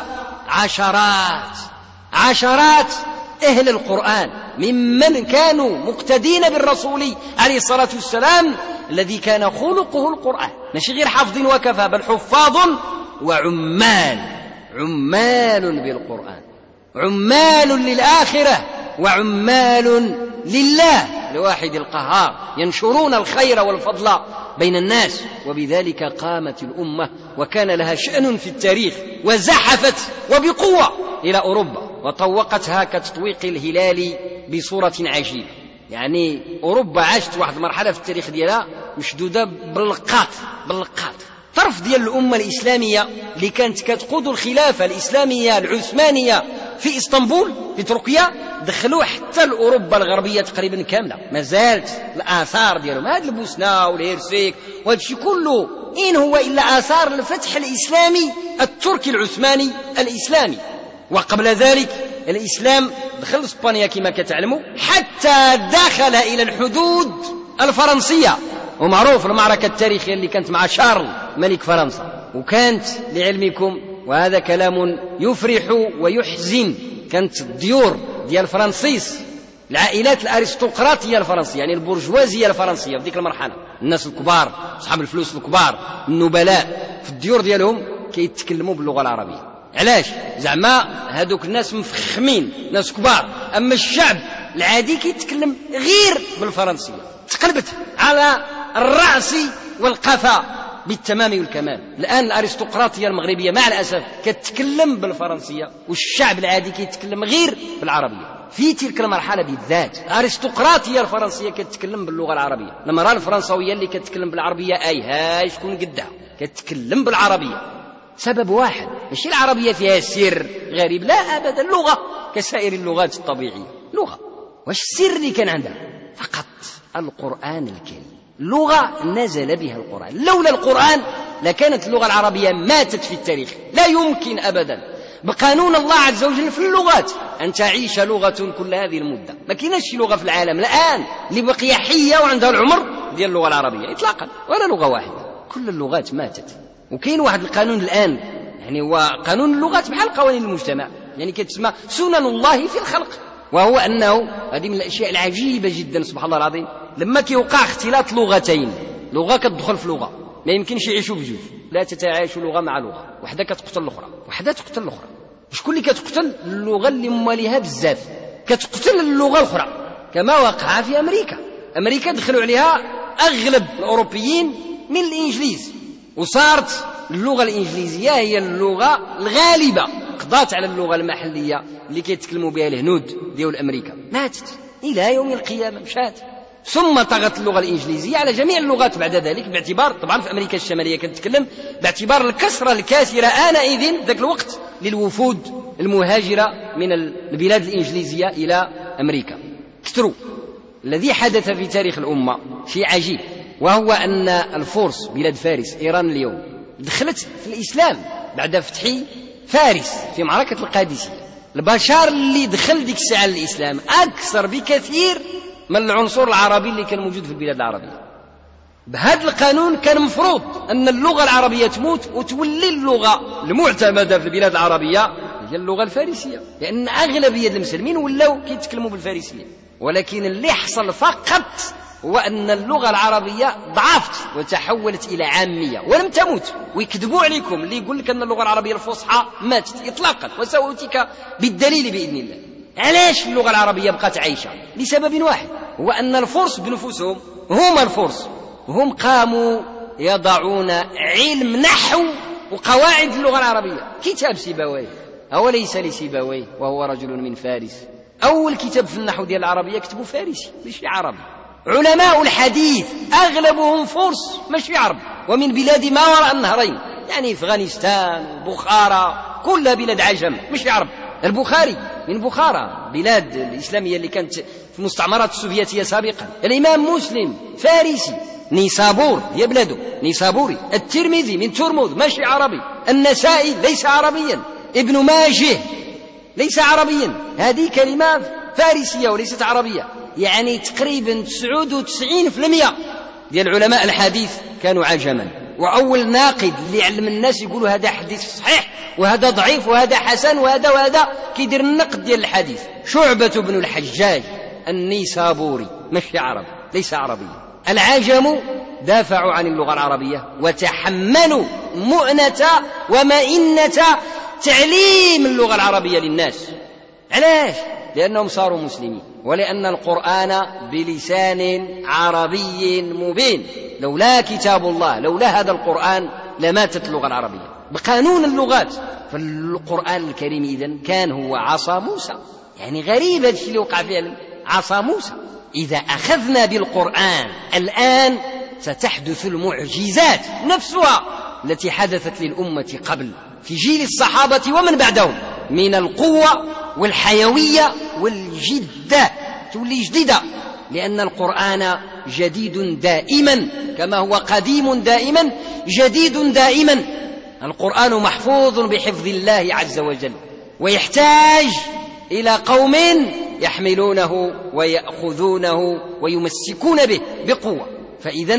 C: عشرات أهل القرآن ممن كانوا مقتدين بالرسول عليه الصلاة والسلام الذي كان خلقه القرآن، ماشي غير حافظ وكفى، بل حفاظ عمال بالقرآن، عمال للآخرة وعمال لله الواحد القهار، ينشرون الخير والفضل بين الناس. وبذلك قامت الأمة وكان لها شأن في التاريخ، وزحفت وبقوة إلى أوروبا وطوقتها كتطويق الهلال بصورة عجيبة. يعني أوروبا عاشت واحد مرحلة في التاريخ ديالها مشدودة باللقات. طرف ديال الأمة الإسلامية اللي كانت كتقود الخلافة الإسلامية العثمانية في إسطنبول في تركيا، دخلوه حتى لأوروبا الغربية تقريبا كاملة، ما زالت الآثار ديالهم، هذا البوسنة والهرسك وهذا الشيء كله إن هو إلا آثار الفتح الإسلامي التركي العثماني الإسلامي. وقبل ذلك الإسلام دخل إسبانيا كما كتعلموا، حتى دخل إلى الحدود الفرنسية. ومعروف المعركة التاريخية اللي كانت مع شارل ملك فرنسا. وكانت لعلمكم، وهذا كلام يفرح ويحزن، كانت الديور ديال فرنسيس، العائلات الارستقراطيه الفرنسيه، يعني البرجوازيه الفرنسيه في ذيك المرحله، الناس الكبار اصحاب الفلوس الكبار النبلاء في الديور ديالهم كيتكلموا باللغه العربيه. علاش؟ زعما هذوك الناس مفخمين، ناس كبار، اما الشعب العادي كيتكلم غير بالفرنسيه. تقلبت على الراس والقفا بالتمام والكمال. الان الارستقراطيه المغربيه مع الاسف كتتكلم بالفرنسيه، والشعب العادي كيتكلم غير بالعربيه. في تلك المرحله بالذات الارستقراطيه الفرنسيه كتتكلم باللغه العربيه. المراه الفرنسويه اللي كتتكلم بالعربيه هاي شكون قدها كتتكلم بالعربيه. سبب واحد، ماشي العربيه فيها سر غريب، لا ابدا، اللغه كسائر اللغات الطبيعيه لغه. واش السر اللي كان عندها؟ فقط القرآن الكريم. لغة نزل بها القرآن، لولا القرآن لكانت اللغة العربية ماتت في التاريخ. لا يمكن أبدا بقانون الله عز وجل في اللغات أن تعيش لغة كل هذه المدة. ما كايناش لغة في العالم الآن اللي بقي حية وعندها العمر ديال اللغة العربية إطلاقا، ولا لغة واحدة، كل اللغات ماتت. وكاين واحد القانون الآن، يعني هو قانون اللغات بحال قوانين المجتمع، يعني كتسمى سنن الله في الخلق، وهو أنه هذه من الأشياء العجيبة جدا سبحان الله العظيم، لما كيوقع اختلاط لغتين، لغة كتدخل في لغة، ما يمكنش يعيشوا بجوج، لا تتعايش لغة مع لغة، وحدة كتقتل الأخرى، وحدة تقتل الأخرى. شكون اللي كتقتل؟ اللغة اللي مواليها بزاف كتقتل اللغة الأخرى، كما وقع في أمريكا. أمريكا دخلوا عليها أغلب الأوروبيين من الإنجليز، وصارت اللغة الإنجليزية هي اللغة الغالبة، قضات على اللغة المحلية اللي كيتكلموا بها الهنود ديال أمريكا، ماتت إلى يوم القيامة مشات. ثم طغت اللغة الإنجليزية على جميع اللغات بعد ذلك، باعتبار طبعا في أمريكا الشمالية كنتكلم، باعتبار الكثرة الكاثرة آنئذ ذاك الوقت للوفود المهاجرة من البلاد الإنجليزية إلى أمريكا. كثروا. الذي حدث في تاريخ الأمة شيء عجيب، وهو أن الفرس بلاد فارس إيران اليوم دخلت في الإسلام بعد فتح فارس في معركة القادسية. البشر اللي دخل ديك الساعة الإسلام أكثر بكثير من العنصر العربي اللي كان موجود في البلاد العربية. بهذا القانون كان مفروض أن اللغة العربية تموت وتولي اللغة المعتمدة في البلاد العربية هي اللغة الفارسية، لأن أغلبية المسلمين ولاو كيتكلموا بالفارسية. ولكن اللي حصل فقط هو أن اللغة العربية ضعفت وتحولت إلى عامية ولم تموت. ويكذبوا عليكم اللي يقول لك أن اللغة العربية الفصحى ماتت إطلاقا، وسأؤتيك بالدليل بإذن الله. علاش اللغة العربية بقت عايشة؟ لسبب واحد، هو أن الفرس بنفسهم، هم الفرس، هم قاموا يضعون علم نحو وقواعد اللغة العربية. كتاب سيبويه، أوليس لسيبويه وهو رجل من فارس، أول كتاب في النحو ديال العربية كتبوا فارسي ماشي عربي. علماء الحديث أغلبهم فرس ماشي عرب، ومن بلاد ما وراء النهرين، يعني أفغانستان وبخارى، كلها بلاد عجم ماشي عرب. البخاري من بخارى، بلاد الإسلامية اللي كانت في المستعمرات السوفيتية سابقا. الإمام مسلم فارسي، نيسابور هي بلاده نيسابوري. الترمذي من ترمذ ماشي عربي. النسائي ليس عربيا. ابن ماجه ليس عربيا. هذه كلمة فارسية وليست عربية. يعني تقريبا 99% ديال علماء الحديث كانوا عجما. وأول ناقد اللي يعلم الناس يقولوا هذا حديث صحيح وهذا ضعيف وهذا حسن وهذا كيدير النقد ديال الحديث شعبة بن الحجاج النيسابوري، ماشي عربي، ليس عربيا. العجم دافعوا عن اللغة العربية وتحملوا مؤنة ومئنة تعليم اللغة العربية للناس. علاش؟ لأنهم صاروا مسلمين، ولأن القرآن بلسان عربي مبين. لولا كتاب الله، لولا هذا القرآن لماتت اللغة العربية بقانون اللغات. فالقرآن الكريم إذن كان هو عصا موسى. يعني غريب هذا الشيء اللي وقع فعلا، عصا موسى. إذا أخذنا بالقرآن الآن ستحدث المعجزات نفسها التي حدثت للأمة قبل في جيل الصحابة ومن بعدهم من القوة والحيوية والجدة، تولي جديدة، لأن القرآن جديد دائما كما هو قديم دائما جديد دائما. القرآن محفوظ بحفظ الله عز وجل، ويحتاج إلى قوم يحملونه ويأخذونه ويمسكون به بقوة. فإذن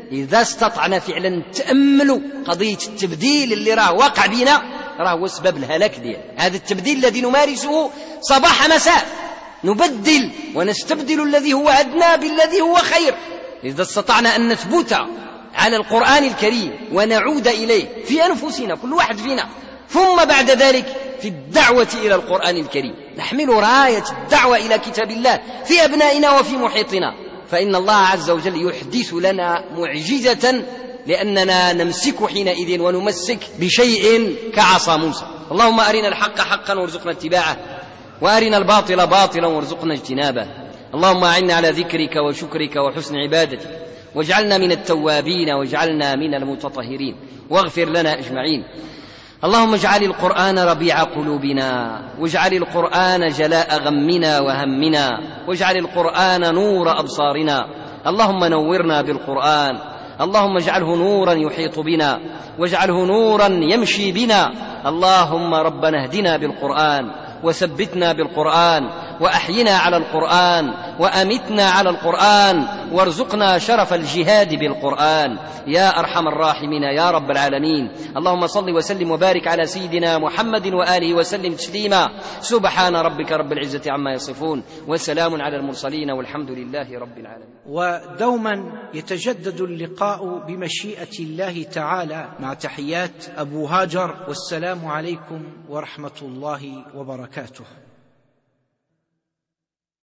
C: إذا استطعنا فعلا تأملوا قضية التبديل اللي راه واقع بنا، راه هو سبب الهلاك ديال هذا التبديل الذي نمارسه صباح مساء، نبدل ونستبدل الذي هو أدنى بالذي هو خير. إذا استطعنا أن نثبت على القرآن الكريم ونعود إليه في أنفسنا كل واحد فينا، ثم بعد ذلك في الدعوة إلى القرآن الكريم، نحمل راية الدعوة إلى كتاب الله في أبنائنا وفي محيطنا، فإن الله عز وجل يحدث لنا معجزة، لأننا نمسك حينئذ ونمسك بشيء كعصا موسى. اللهم أرنا الحق حقا وارزقنا اتباعه، وأرنا الباطل باطلا وارزقنا اجتنابه. اللهم أعنا على ذكرك وشكرك وحسن عبادتك، واجعلنا من التوابين واجعلنا من المتطهرين، واغفر لنا أجمعين. اللهم اجعل القرآن ربيع قلوبنا، واجعل القرآن جلاء غمنا وهمنا، واجعل القرآن نور أبصارنا. اللهم نورنا بالقرآن، اللهم اجعله نورا يحيط بنا، واجعله نورا يمشي بنا. اللهم ربنا اهدنا بالقرآن وثبتنا بالقرآن، وأحينا على القرآن، وأمتنا على القرآن، وارزقنا شرف الجهاد بالقرآن يا أرحم الراحمين يا رب العالمين. اللهم صل وسلم وبارك على سيدنا محمد وآله وسلم تسليما. سبحان ربك رب العزة عما يصفون، وسلام على المرسلين، والحمد لله رب العالمين.
B: ودوما يتجدد اللقاء بمشيئة الله تعالى، مع تحيات أبو هاجر، والسلام عليكم ورحمة الله وبركاته.